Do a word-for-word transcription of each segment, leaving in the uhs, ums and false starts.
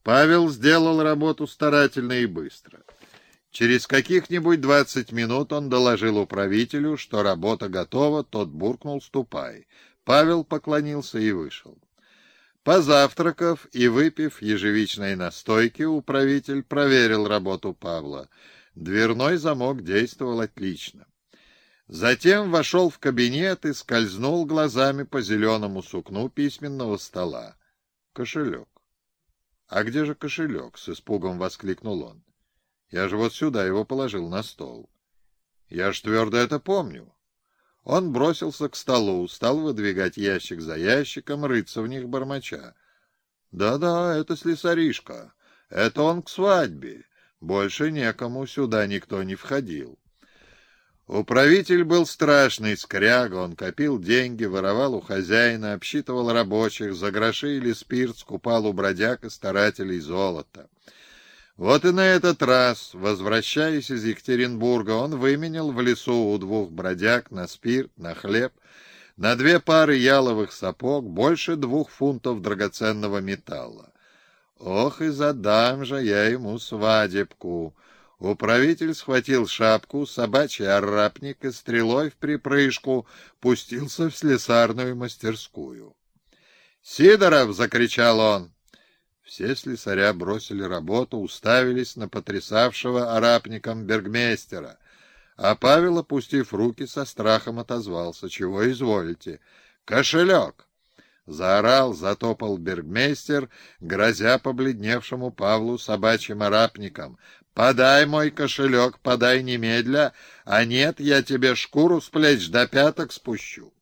Павел сделал работу старательно и быстро. Через каких-нибудь двадцать минут он доложил управителю, что работа готова, тот буркнул «ступай». Павел поклонился и вышел. Позавтракав и выпив ежевичной настойки, управитель проверил работу Павла. Дверной замок действовал отлично. Затем вошел в кабинет и скользнул глазами по зеленому сукну письменного стола. Кошелек. «А где же кошелек?» — с испугом воскликнул он. «Я же вот сюда его положил на стол. Я ж твердо это помню». Он бросился к столу, стал выдвигать ящик за ящиком, рыться в них бормоча. «Да-да, это слесаришка. Это он к свадьбе. Больше некому, сюда никто не входил». Управитель был страшный скряга, он копил деньги, воровал у хозяина, обсчитывал рабочих, за гроши или спирт скупал у бродяг и старателей золото. Вот и на этот раз, возвращаясь из Екатеринбурга, он выменял в лесу у двух бродяг на спирт, на хлеб, на две пары яловых сапог, больше двух фунтов драгоценного металла. Ох, и задам же я ему свадебку! Управитель схватил шапку, собачий арапник и стрелой в припрыжку пустился в слесарную мастерскую. «Сидоров!» — закричал он. Все слесаря бросили работу, уставились на потрясавшего арапником бергмейстера, а Павел, опустив руки, со страхом отозвался: «Чего изволите?» «Кошелек!» Заорал, затопал бергмейстер, грозя побледневшему Павлу собачьим арапником: «Подай мой кошелек, подай немедля, а нет, я тебе шкуру с плеч до пяток спущу».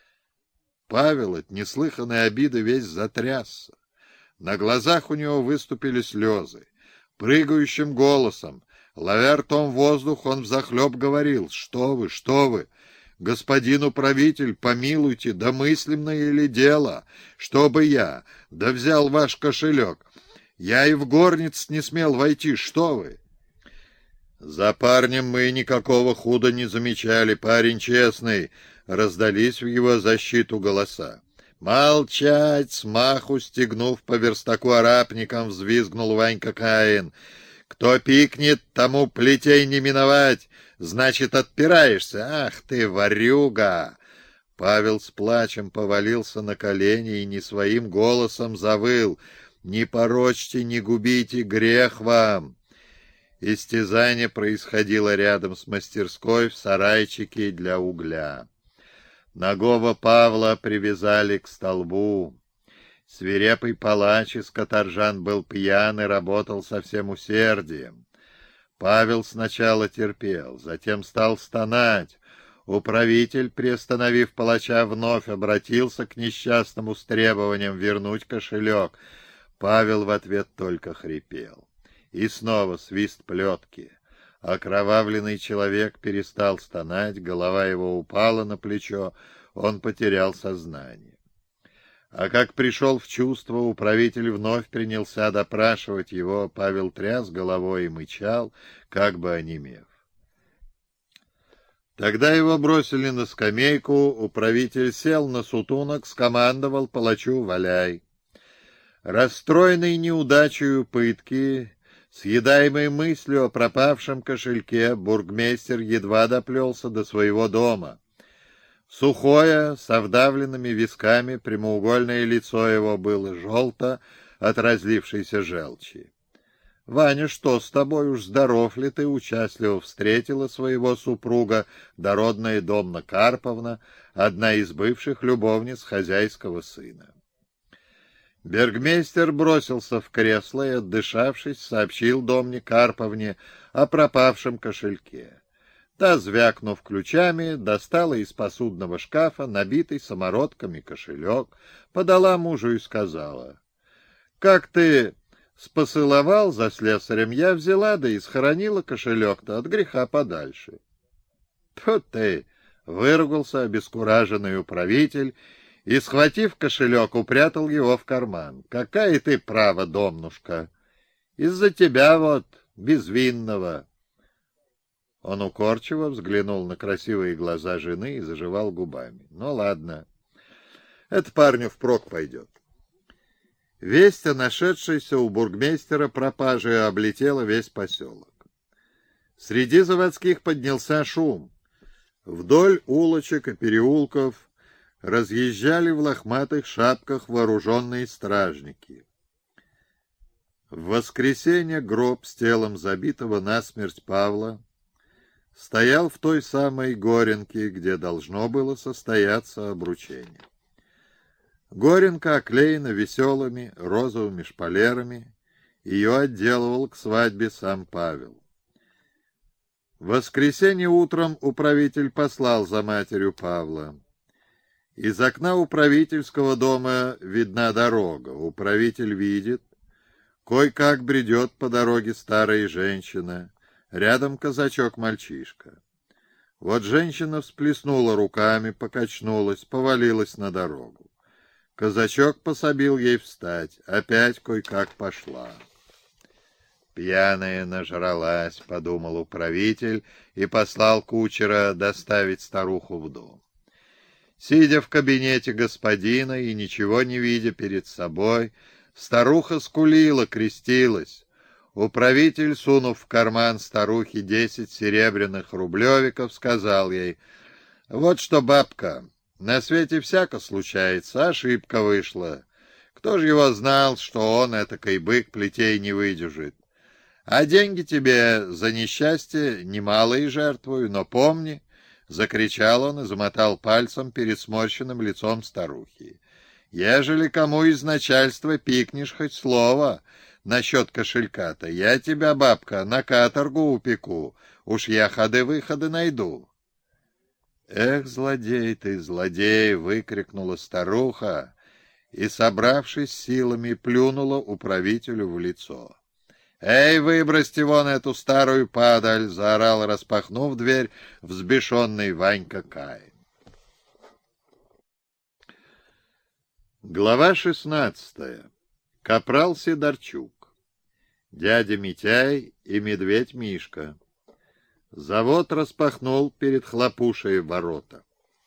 Павел от неслыханной обиды весь затрясся. На глазах у него выступили слезы. Прыгающим голосом, ловя ртом воздух, он взахлеб говорил: «Что вы, что вы! Господин управитель, помилуйте, да мыслимное ли дело? Чтобы я, да взял ваш кошелек. Я и в горниц не смел войти, что вы!» «За парнем мы никакого худа не замечали, парень честный», — раздались в его защиту голоса. «Молчать!» — смаху стегнув по верстаку арапником, взвизгнул Ванька Каин. «Кто пикнет, тому плетей не миновать, значит, отпираешься. Ах ты, ворюга!» Павел с плачем повалился на колени и не своим голосом завыл: «Не порочьте, не губите, грех вам!» Истязание происходило рядом с мастерской в сарайчике для угля. Нагого Павла привязали к столбу. Свирепый палач из каторжан был пьян и работал со всем усердием. Павел сначала терпел, затем стал стонать. Управитель, приостановив палача, вновь обратился к несчастному с требованием вернуть кошелек. Павел в ответ только хрипел. И снова свист плетки. Окровавленный человек перестал стонать, голова его упала на плечо, он потерял сознание. А как пришел в чувство, управитель вновь принялся допрашивать его. Павел тряс головой и мычал, как бы онемев. Тогда его бросили на скамейку, управитель сел на сутунок, скомандовал палачу: «Валяй». Расстроенный неудачею пытки, съедаемой мыслью о пропавшем кошельке, бургмейстер едва доплелся до своего дома. Сухое, со вдавленными висками, прямоугольное лицо его было желто от разлившейся желчи. «Ваня, что с тобой, уж здоров ли ты?» — участливо встретила своего супруга дородная Домна Карповна, одна из бывших любовниц хозяйского сына. Бергмейстер бросился в кресло и, отдышавшись, сообщил Домне Карповне о пропавшем кошельке. Та, звякнув ключами, достала из посудного шкафа набитый самородками кошелек, подала мужу и сказала: «Как ты спосыловал за слесарем, я взяла, да и схоронила кошелек-то от греха подальше». «Тьфу ты!» — выругался обескураженный управитель и, схватив кошелек, упрятал его в карман. «Какая ты права, домнушка! Из-за тебя вот, безвинного!» Он укорчиво взглянул на красивые глаза жены и зажевал губами. «Ну ладно, это парню впрок пойдет». Весть о нашедшейся у бургмейстера пропаже облетела весь поселок. Среди заводских поднялся шум. Вдоль улочек и переулков разъезжали в лохматых шапках вооруженные стражники. В воскресенье гроб с телом забитого насмерть Павла стоял в той самой Горенке, где должно было состояться обручение. Горенка оклеена веселыми розовыми шпалерами, ее отделывал к свадьбе сам Павел. В воскресенье утром управитель послал за матерью Павла. Из окна управительского дома видна дорога. Управитель видит, кой-как бредет по дороге старая женщина, рядом казачок-мальчишка. Вот женщина всплеснула руками, покачнулась, повалилась на дорогу. Казачок пособил ей встать, опять кой-как пошла. «Пьяная нажралась», — подумал управитель и послал кучера доставить старуху в дом. Сидя в кабинете господина и ничего не видя перед собой, старуха скулила, крестилась. Управитель, сунув в карман старухи десять серебряных рублевиков, сказал ей: «Вот что, бабка, на свете всяко случается, ошибка вышла. Кто же его знал, что он, этакой бык, плетей не выдержит? А деньги тебе за несчастье немалые жертвую, но помни». Закричал он и замотал пальцем перед сморщенным лицом старухи: «Ежели кому из начальства пикнешь хоть слово насчет кошелька-то, я тебя, бабка, на каторгу упеку, уж я ходы-выходы найду». «Эх, злодей ты, злодей!» — выкрикнула старуха и, собравшись силами, плюнула управителю в лицо. «Эй, выбросьте вон эту старую падаль!» — заорал, распахнув дверь, взбешенный Ванька Каин. Глава шестнадцатая. Капрал Сидорчук. Дядя Митяй и медведь Мишка. Завод распахнул перед хлопушей ворота.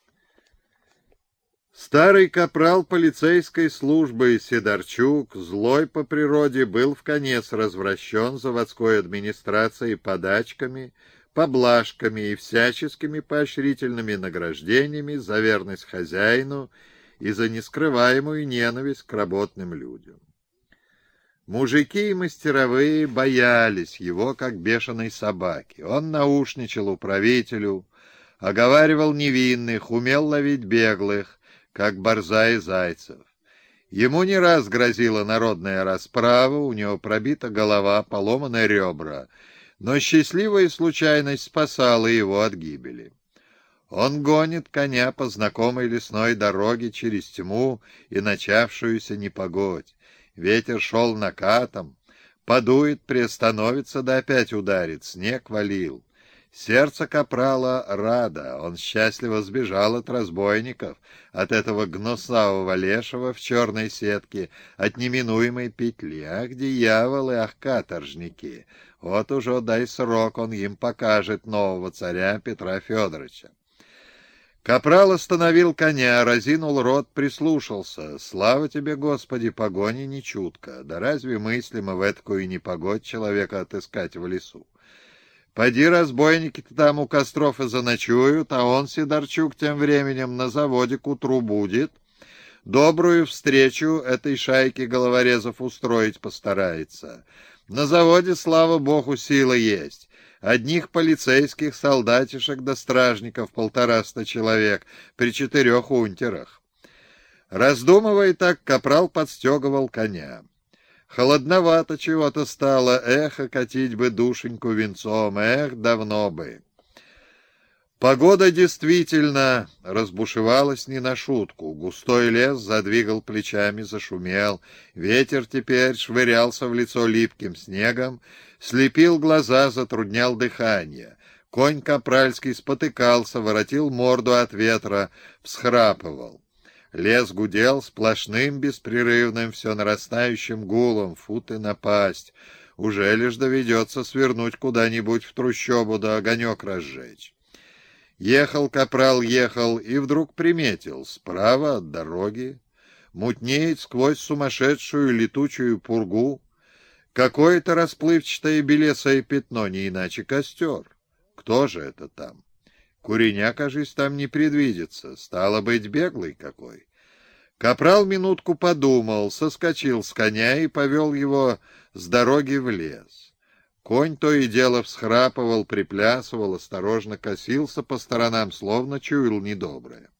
Старый капрал полицейской службы Сидорчук, злой по природе, был вконец развращен заводской администрацией подачками, поблажками и всяческими поощрительными награждениями за верность хозяину и за нескрываемую ненависть к работным людям. Мужики и мастеровые боялись его, как бешеной собаки. Он наушничал управителю, оговаривал невинных, умел ловить беглых, как борза и зайцев. Ему не раз грозила народная расправа, у него пробита голова, поломаны ребра, но счастливая случайность спасала его от гибели. Он гонит коня по знакомой лесной дороге через тьму и начавшуюся непогодь. Ветер шел накатом, подует, приостановится, да опять ударит, снег валил. Сердце капрала радо, он счастливо сбежал от разбойников, от этого гнусавого лешего в черной сетке, от неминуемой петли. Ах, дьяволы, ах, каторжники! Вот уже дай срок, он им покажет нового царя Петра Федоровича. Капрал остановил коня, разинул рот, прислушался. Слава тебе, Господи, погони не чутко. Да разве мыслимо в этакую непогодь человека отыскать в лесу? Поди, разбойники-то там у костров и заночуют, а он, Сидорчук, тем временем на заводе к утру будет. Добрую встречу этой шайке головорезов устроить постарается. На заводе, слава богу, сила есть. Одних полицейских, солдатишек да стражников полтораста человек при четырех унтерах. Раздумывая так, капрал подстегивал коня. Холодновато чего-то стало, эх, окатить бы душеньку венцом, эх, давно бы. Погода действительно разбушевалась не на шутку. Густой лес задвигал плечами, зашумел. Ветер теперь швырялся в лицо липким снегом, слепил глаза, затруднял дыхание. Конь капральский спотыкался, воротил морду от ветра, всхрапывал. Лес гудел сплошным, беспрерывным, все нарастающим гулом. Фу ты напасть! Уже лишь доведется свернуть куда-нибудь в трущобу да огонек разжечь. Ехал капрал, ехал, и вдруг приметил: справа от дороги Мутнеет сквозь сумасшедшую летучую пургу какое-то расплывчатое белесое пятно, не иначе костер. Кто же это там? Куреня, кажись, там не предвидится. Стало быть, беглый какой. Капрал минутку подумал, соскочил с коня и повел его с дороги в лес. Конь то и дело всхрапывал, приплясывал, осторожно косился по сторонам, словно чуял недоброе.